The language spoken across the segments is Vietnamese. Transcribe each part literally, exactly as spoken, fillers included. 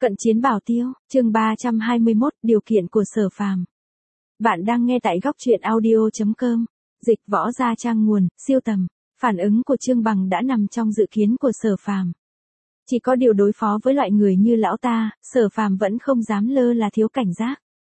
Cận chiến bảo tiêu, chương ba trăm hai mươi mốt, điều kiện của Sở Phàm. Bạn đang nghe tại góc truyện audio chấm com, dịch võ gia trang nguồn, siêu tầm. Phản ứng của Trương Bằng đã nằm trong dự kiến của Sở Phàm. Chỉ có điều đối phó với loại người như lão ta, Sở Phàm vẫn không dám lơ là thiếu cảnh giác.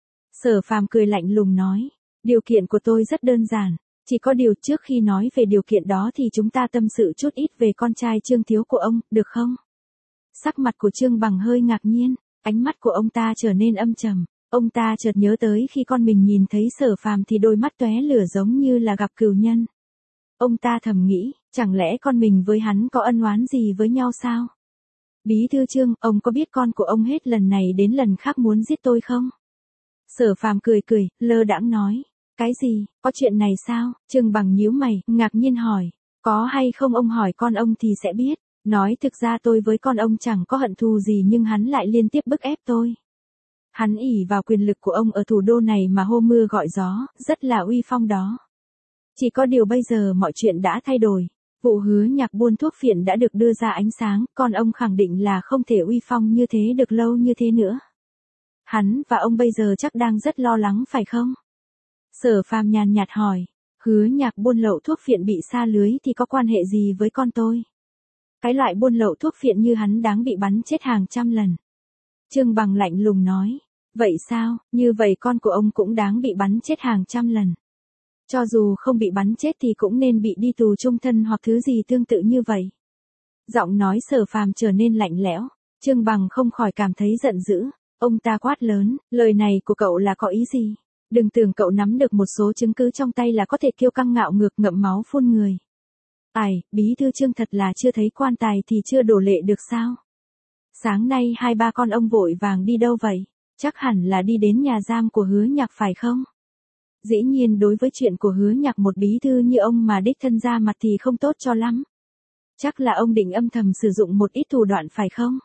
Sở Phàm cười lạnh lùng nói, điều kiện của tôi rất đơn giản, chỉ có điều trước khi nói về điều kiện đó thì chúng ta tâm sự chút ít về con trai Trương Thiếu của ông, được không? Sắc mặt của Trương Bằng hơi ngạc nhiên, ánh mắt của ông ta trở nên âm trầm. Ông ta chợt nhớ tới khi con mình nhìn thấy Sở Phàm thì đôi mắt tóe lửa giống như là gặp cừu nhân. Ông ta thầm nghĩ, chẳng lẽ con mình với hắn có ân oán gì với nhau sao? Bí thư Trương, ông có biết con của ông hết lần này đến lần khác muốn giết tôi không? Sở Phàm cười cười, lơ đãng nói, cái gì, có chuyện này sao? Trương Bằng nhíu mày, ngạc nhiên hỏi, có hay không ông hỏi con ông thì sẽ biết. Nói thực ra tôi với con ông chẳng có hận thù gì nhưng hắn lại liên tiếp bức ép tôi. Hắn ỷ vào quyền lực của ông ở thủ đô này mà hô mưa gọi gió, rất là uy phong đó. Chỉ có điều bây giờ mọi chuyện đã thay đổi. Vụ Hứa Nhạc buôn thuốc phiện đã được đưa ra ánh sáng, con ông khẳng định là không thể uy phong như thế được lâu như thế nữa. Hắn và ông bây giờ chắc đang rất lo lắng phải không? Sở Phàm nhàn nhạt hỏi, Hứa Nhạc buôn lậu thuốc phiện bị sa lưới thì có quan hệ gì với con tôi? Cái loại buôn lậu thuốc phiện như hắn đáng bị bắn chết hàng trăm lần. Trương Bằng lạnh lùng nói, vậy sao, như vậy con của ông cũng đáng bị bắn chết hàng trăm lần. Cho dù không bị bắn chết thì cũng nên bị đi tù chung thân hoặc thứ gì tương tự như vậy. Giọng nói Sở Phàm trở nên lạnh lẽo, Trương Bằng không khỏi cảm thấy giận dữ, ông ta quát lớn, lời này của cậu là có ý gì? Đừng tưởng cậu nắm được một số chứng cứ trong tay là có thể kiêu căng ngạo ngược ngậm máu phun người. Ai, bí thư Trương thật là chưa thấy quan tài thì chưa đổ lệ được sao? Sáng nay hai ba con ông vội vàng đi đâu vậy? Chắc hẳn là đi đến nhà giam của Hứa Nhạc phải không? Dĩ nhiên đối với chuyện của Hứa Nhạc một bí thư như ông mà đích thân ra mặt thì không tốt cho lắm. Chắc là ông định âm thầm sử dụng một ít thủ đoạn phải không?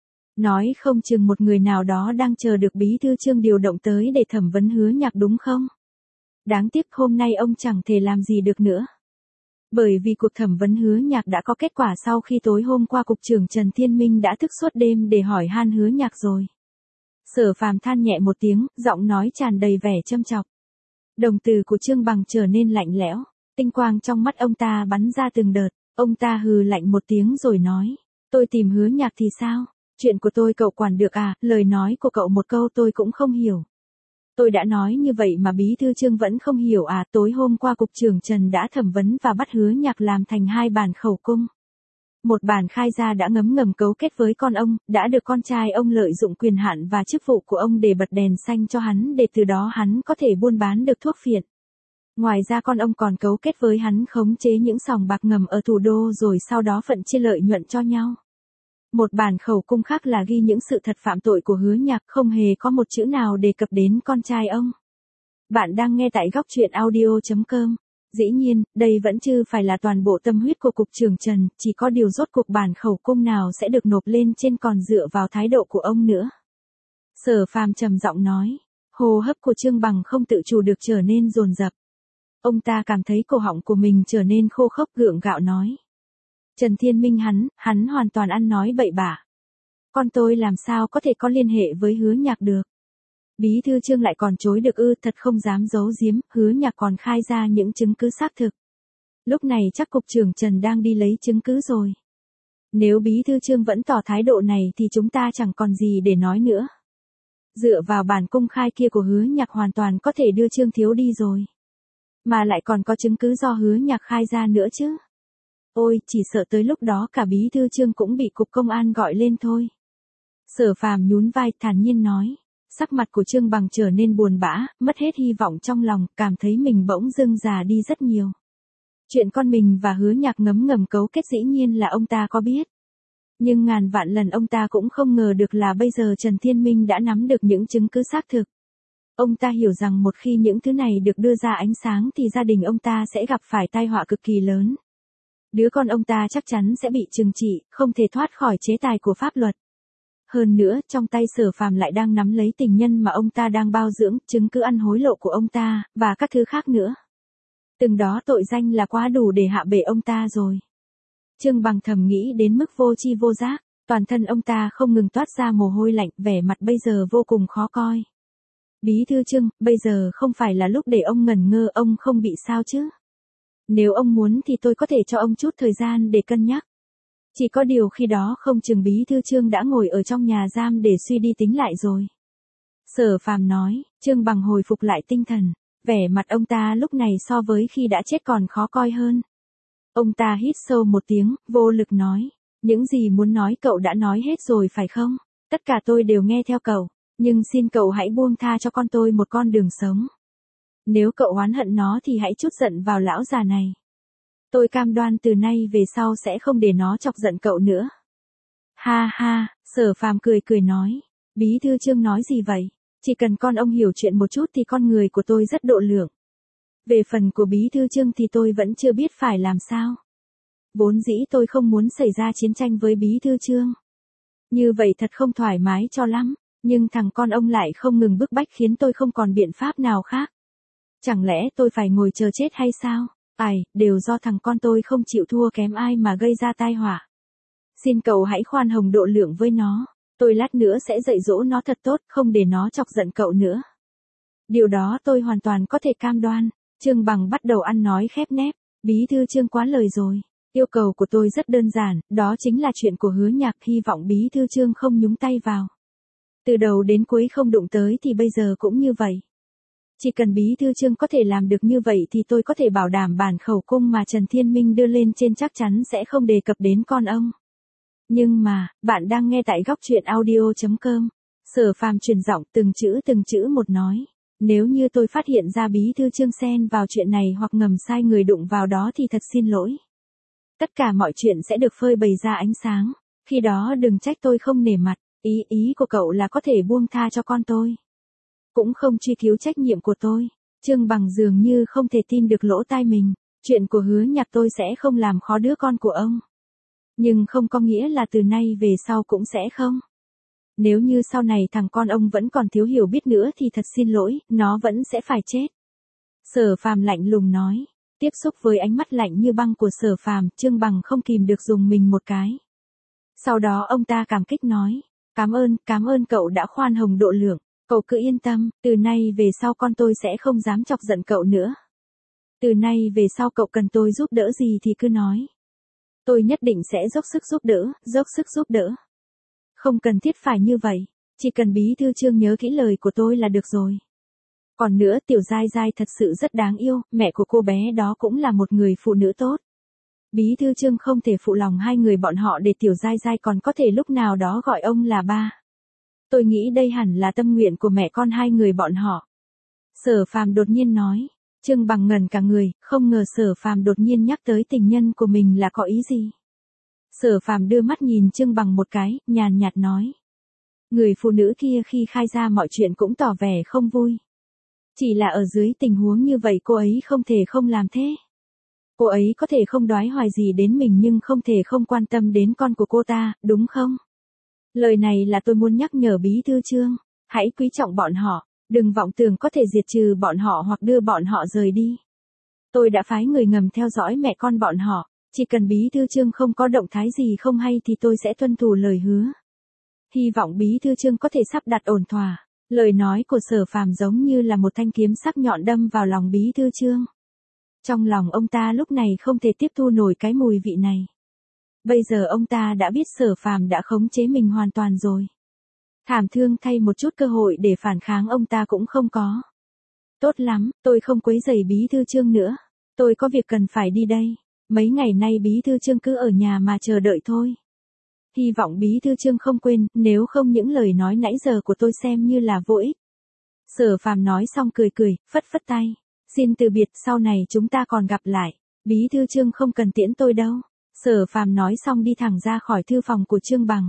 Nói không chừng một người nào đó đang chờ được bí thư Trương điều động tới để thẩm vấn Hứa Nhạc đúng không? Đáng tiếc hôm nay ông chẳng thể làm gì được nữa. Bởi vì cuộc thẩm vấn Hứa Nhạc đã có kết quả sau khi tối hôm qua cục trưởng Trần Thiên Minh đã thức suốt đêm để hỏi han Hứa Nhạc rồi. Sở Phàm than nhẹ một tiếng, giọng nói tràn đầy vẻ châm chọc. Đồng tử của Trương Bằng trở nên lạnh lẽo, tinh quang trong mắt ông ta bắn ra từng đợt, ông ta hừ lạnh một tiếng rồi nói, tôi tìm Hứa Nhạc thì sao? Chuyện của tôi cậu quản được à, lời nói của cậu một câu tôi cũng không hiểu. Tôi đã nói như vậy mà bí thư Trương vẫn không hiểu à, tối hôm qua cục trưởng Trần đã thẩm vấn và bắt Hứa Nhạc làm thành hai bản khẩu cung. Một bản khai ra đã ngấm ngầm cấu kết với con ông, đã được con trai ông lợi dụng quyền hạn và chức vụ của ông để bật đèn xanh cho hắn để từ đó hắn có thể buôn bán được thuốc phiện. Ngoài ra con ông còn cấu kết với hắn khống chế những sòng bạc ngầm ở thủ đô rồi sau đó phân chia lợi nhuận cho nhau. Một bản khẩu cung khác là ghi những sự thật phạm tội của Hứa Nhạc, không hề có một chữ nào đề cập đến con trai ông. Bạn đang nghe tại góc truyện audio chấm com. Dĩ nhiên, đây vẫn chưa phải là toàn bộ tâm huyết của cục trưởng Trần, chỉ có điều rốt cuộc bản khẩu cung nào sẽ được nộp lên trên còn dựa vào thái độ của ông nữa. Sở Phàm trầm giọng nói, hô hấp của Trương Bằng không tự chủ được trở nên dồn dập. Ông ta cảm thấy cổ họng của mình trở nên khô khốc gượng gạo nói. Trần Thiên Minh hắn, hắn hoàn toàn ăn nói bậy bạ. Con tôi làm sao có thể có liên hệ với Hứa Nhạc được? Bí thư Trương lại còn chối được ư, thật không dám giấu giếm, Hứa Nhạc còn khai ra những chứng cứ xác thực. Lúc này chắc cục trưởng Trần đang đi lấy chứng cứ rồi. Nếu bí thư Trương vẫn tỏ thái độ này thì chúng ta chẳng còn gì để nói nữa. Dựa vào bản công khai kia của Hứa Nhạc hoàn toàn có thể đưa Trương Thiếu đi rồi. Mà lại còn có chứng cứ do Hứa Nhạc khai ra nữa chứ. Ôi, chỉ sợ tới lúc đó cả bí thư Trương cũng bị cục công an gọi lên thôi. Sở Phàm nhún vai thản nhiên nói. Sắc mặt của Trương Bằng trở nên buồn bã, mất hết hy vọng trong lòng, cảm thấy mình bỗng dưng già đi rất nhiều. Chuyện con mình và Hứa Nhạc ngấm ngầm cấu kết dĩ nhiên là ông ta có biết. Nhưng ngàn vạn lần ông ta cũng không ngờ được là bây giờ Trần Thiên Minh đã nắm được những chứng cứ xác thực. Ông ta hiểu rằng một khi những thứ này được đưa ra ánh sáng thì gia đình ông ta sẽ gặp phải tai họa cực kỳ lớn. Đứa con ông ta chắc chắn sẽ bị trừng trị, không thể thoát khỏi chế tài của pháp luật. Hơn nữa, trong tay Sở Phàm lại đang nắm lấy tình nhân mà ông ta đang bao dưỡng, chứng cứ ăn hối lộ của ông ta, và các thứ khác nữa. Từng đó tội danh là quá đủ để hạ bệ ông ta rồi. Trương Bằng thầm nghĩ đến mức vô tri vô giác, Toàn thân ông ta không ngừng toát ra mồ hôi lạnh, vẻ mặt bây giờ vô cùng khó coi. Bí thư Trương, bây giờ không phải là lúc để ông ngẩn ngơ, ông không bị sao chứ? Nếu ông muốn thì tôi có thể cho ông chút thời gian để cân nhắc. Chỉ có điều khi đó không chừng bí thư Trương đã ngồi ở trong nhà giam để suy đi tính lại rồi. Sở Phàm nói. Trương Bằng hồi phục lại tinh thần. Vẻ mặt ông ta lúc này so với khi đã chết còn khó coi hơn. Ông ta hít sâu một tiếng, vô lực nói. Những gì muốn nói cậu đã nói hết rồi phải không? Tất cả tôi đều nghe theo cậu. Nhưng xin cậu hãy buông tha cho con tôi một con đường sống. Nếu cậu oán hận nó thì hãy trút giận vào lão già này. Tôi cam đoan từ nay về sau sẽ không để nó chọc giận cậu nữa. Ha ha, Sở Phàm cười cười nói. Bí thư Trương nói gì vậy? Chỉ cần con ông hiểu chuyện một chút thì con người của tôi rất độ lượng. Về phần của bí thư Trương thì tôi vẫn chưa biết phải làm sao. Vốn dĩ tôi không muốn xảy ra chiến tranh với bí thư Trương. Như vậy thật không thoải mái cho lắm. Nhưng thằng con ông lại không ngừng bức bách khiến tôi không còn biện pháp nào khác. Chẳng lẽ tôi phải ngồi chờ chết hay sao? Ai, đều do thằng con tôi không chịu thua kém ai mà gây ra tai họa. Xin cậu hãy khoan hồng độ lượng với nó. Tôi lát nữa sẽ dạy dỗ nó thật tốt, không để nó chọc giận cậu nữa. Điều đó tôi hoàn toàn có thể cam đoan. Trương Bằng bắt đầu ăn nói khép nép. Bí thư Trương quá lời rồi. Yêu cầu của tôi rất đơn giản, đó chính là chuyện của Hứa Nhạc, hy vọng bí thư Trương không nhúng tay vào. Từ đầu đến cuối không đụng tới thì bây giờ cũng như vậy. Chỉ cần bí thư Trương có thể làm được như vậy thì tôi có thể bảo đảm bản khẩu cung mà Trần Thiên Minh đưa lên trên chắc chắn sẽ không đề cập đến con ông. Nhưng mà, bạn đang nghe tại góc truyện audio chấm com. Sở Phàm truyền giọng từng chữ từng chữ một nói. Nếu như tôi phát hiện ra bí thư Trương xen vào chuyện này hoặc ngầm sai người đụng vào đó thì thật xin lỗi. Tất cả mọi chuyện sẽ được phơi bày ra ánh sáng. Khi đó đừng trách tôi không nể mặt. Ý ý của cậu là có thể buông tha cho con tôi. Cũng không truy cứu trách nhiệm của tôi. Trương Bằng dường như không thể tin được lỗ tai mình. Chuyện của Hứa Nhạc tôi sẽ không làm khó đứa con của ông. Nhưng không có nghĩa là từ nay về sau cũng sẽ không. Nếu như sau này thằng con ông vẫn còn thiếu hiểu biết nữa thì thật xin lỗi, nó vẫn sẽ phải chết. Sở Phàm lạnh lùng nói. Tiếp xúc với ánh mắt lạnh như băng của Sở Phàm, Trương Bằng không kìm được dùng mình một cái. Sau đó ông ta cảm kích nói. Cảm ơn, cảm ơn cậu đã khoan hồng độ lượng. Cậu cứ yên tâm, từ nay về sau con tôi sẽ không dám chọc giận cậu nữa. Từ nay về sau cậu cần tôi giúp đỡ gì thì cứ nói. Tôi nhất định sẽ dốc sức giúp đỡ, dốc sức giúp đỡ. Không cần thiết phải như vậy, chỉ cần bí thư Trương nhớ kỹ lời của tôi là được rồi. Còn nữa, Tiểu Giai Giai thật sự rất đáng yêu, mẹ của cô bé đó cũng là một người phụ nữ tốt. Bí thư Trương không thể phụ lòng hai người bọn họ để Tiểu Giai Giai còn có thể lúc nào đó gọi ông là ba. Tôi nghĩ đây hẳn là tâm nguyện của mẹ con hai người bọn họ. Sở Phàm đột nhiên nói. Trương Bằng ngẩn cả người, không ngờ Sở Phàm đột nhiên nhắc tới tình nhân của mình là có ý gì. Sở Phàm đưa mắt nhìn Trương Bằng một cái, nhàn nhạt nói. Người phụ nữ kia khi khai ra mọi chuyện cũng tỏ vẻ không vui. Chỉ là ở dưới tình huống như vậy cô ấy không thể không làm thế. Cô ấy có thể không đoái hoài gì đến mình nhưng không thể không quan tâm đến con của cô ta, đúng không? Lời này là tôi muốn nhắc nhở bí thư Trương, hãy quý trọng bọn họ, đừng vọng tưởng có thể diệt trừ bọn họ hoặc đưa bọn họ rời đi. Tôi đã phái người ngầm theo dõi mẹ con bọn họ, chỉ cần bí thư Trương không có động thái gì không hay thì tôi sẽ tuân thủ lời hứa. Hy vọng bí thư Trương có thể sắp đặt ổn thỏa. Lời nói của Sở Phàm giống như là một thanh kiếm sắc nhọn đâm vào lòng bí thư Trương. Trong lòng ông ta lúc này không thể tiếp thu nổi cái mùi vị này. Bây giờ ông ta đã biết Sở Phàm đã khống chế mình hoàn toàn rồi. Thảm thương thay một chút cơ hội để phản kháng ông ta cũng không có. Tốt lắm, tôi không quấy rầy bí thư Trương nữa. Tôi có việc cần phải đi đây. Mấy ngày nay bí thư Trương cứ ở nhà mà chờ đợi thôi. Hy vọng bí thư Trương không quên, nếu không những lời nói nãy giờ của tôi xem như là vô ích. Sở Phàm nói xong cười cười, phất phất tay. Xin từ biệt, sau này chúng ta còn gặp lại. Bí thư Trương không cần tiễn tôi đâu. Sở Phàm nói xong đi thẳng ra khỏi thư phòng của Trương Bằng.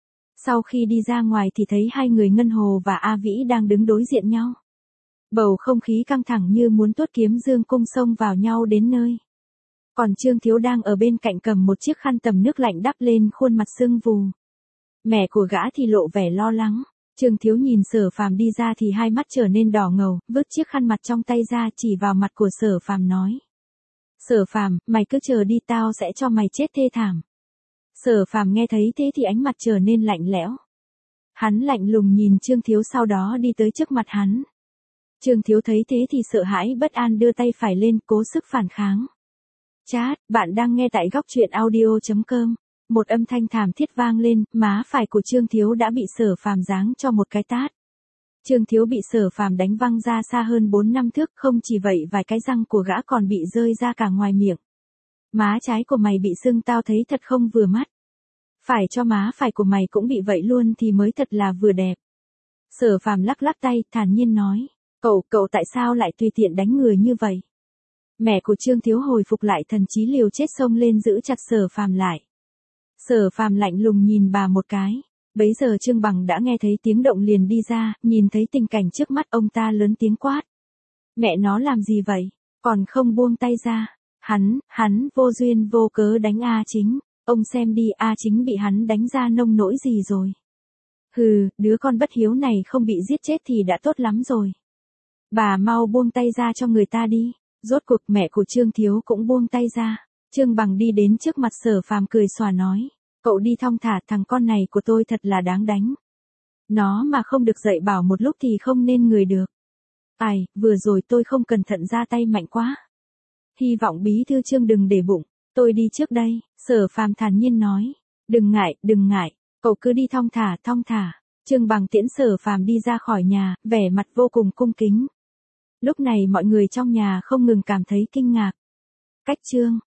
Sau khi đi ra ngoài thì thấy hai người Ngân Hồ và A Vĩ đang đứng đối diện nhau. Bầu không khí căng thẳng như muốn tuốt kiếm dương cung xông vào nhau đến nơi. Còn Trương Thiếu đang ở bên cạnh cầm một chiếc khăn tầm nước lạnh đắp lên khuôn mặt sưng vù. Mẹ của gã thì lộ vẻ lo lắng. Trương Thiếu nhìn Sở Phàm đi ra thì hai mắt trở nên đỏ ngầu, vứt chiếc khăn mặt trong tay ra chỉ vào mặt của Sở Phàm nói. Sở Phàm, mày cứ chờ đi, tao sẽ cho mày chết thê thảm. Sở Phàm nghe thấy thế thì ánh mặt trở nên lạnh lẽo. Hắn lạnh lùng nhìn Trương Thiếu sau đó đi tới trước mặt hắn. Trương Thiếu thấy thế thì sợ hãi bất an đưa tay phải lên cố sức phản kháng. Chat, bạn đang nghe tại góc truyện audio.com. Một âm thanh thảm thiết vang lên, má phải của Trương Thiếu đã bị Sở Phàm giáng cho một cái tát. Trương Thiếu bị Sở Phàm đánh văng ra xa hơn bốn năm thước, không chỉ vậy vài cái răng của gã còn bị rơi ra cả ngoài miệng. Má trái của mày bị sưng tao thấy thật không vừa mắt. Phải cho má phải của mày cũng bị vậy luôn thì mới thật là vừa đẹp. Sở Phàm lắc lắc tay, thản nhiên nói. Cậu, cậu tại sao lại tùy tiện đánh người như vậy? Mẹ của Trương Thiếu hồi phục lại thần trí liều chết xông lên giữ chặt Sở Phàm lại. Sở Phàm lạnh lùng nhìn bà một cái. Bấy giờ Trương Bằng đã nghe thấy tiếng động liền đi ra, nhìn thấy tình cảnh trước mắt ông ta lớn tiếng quát. Mẹ nó làm gì vậy? Còn không buông tay ra. Hắn, hắn, vô duyên vô cớ đánh A Chính. Ông xem đi, A Chính bị hắn đánh ra nông nỗi gì rồi. Hừ, đứa con bất hiếu này không bị giết chết thì đã tốt lắm rồi. Bà mau buông tay ra cho người ta đi. Rốt cuộc mẹ của Trương Thiếu cũng buông tay ra. Trương Bằng đi đến trước mặt Sở Phàm cười xòa nói. Cậu đi thong thả, thằng con này của tôi thật là đáng đánh. Nó mà không được dạy bảo một lúc thì không nên người được. Ai, vừa rồi tôi không cẩn thận ra tay mạnh quá. Hy vọng bí thư Trương đừng để bụng. Tôi đi trước đây, Sở Phàm thản nhiên nói. Đừng ngại, đừng ngại, cậu cứ đi thong thả, thong thả. Trương Bằng tiễn Sở Phàm đi ra khỏi nhà, vẻ mặt vô cùng cung kính. Lúc này mọi người trong nhà không ngừng cảm thấy kinh ngạc. Cách Trương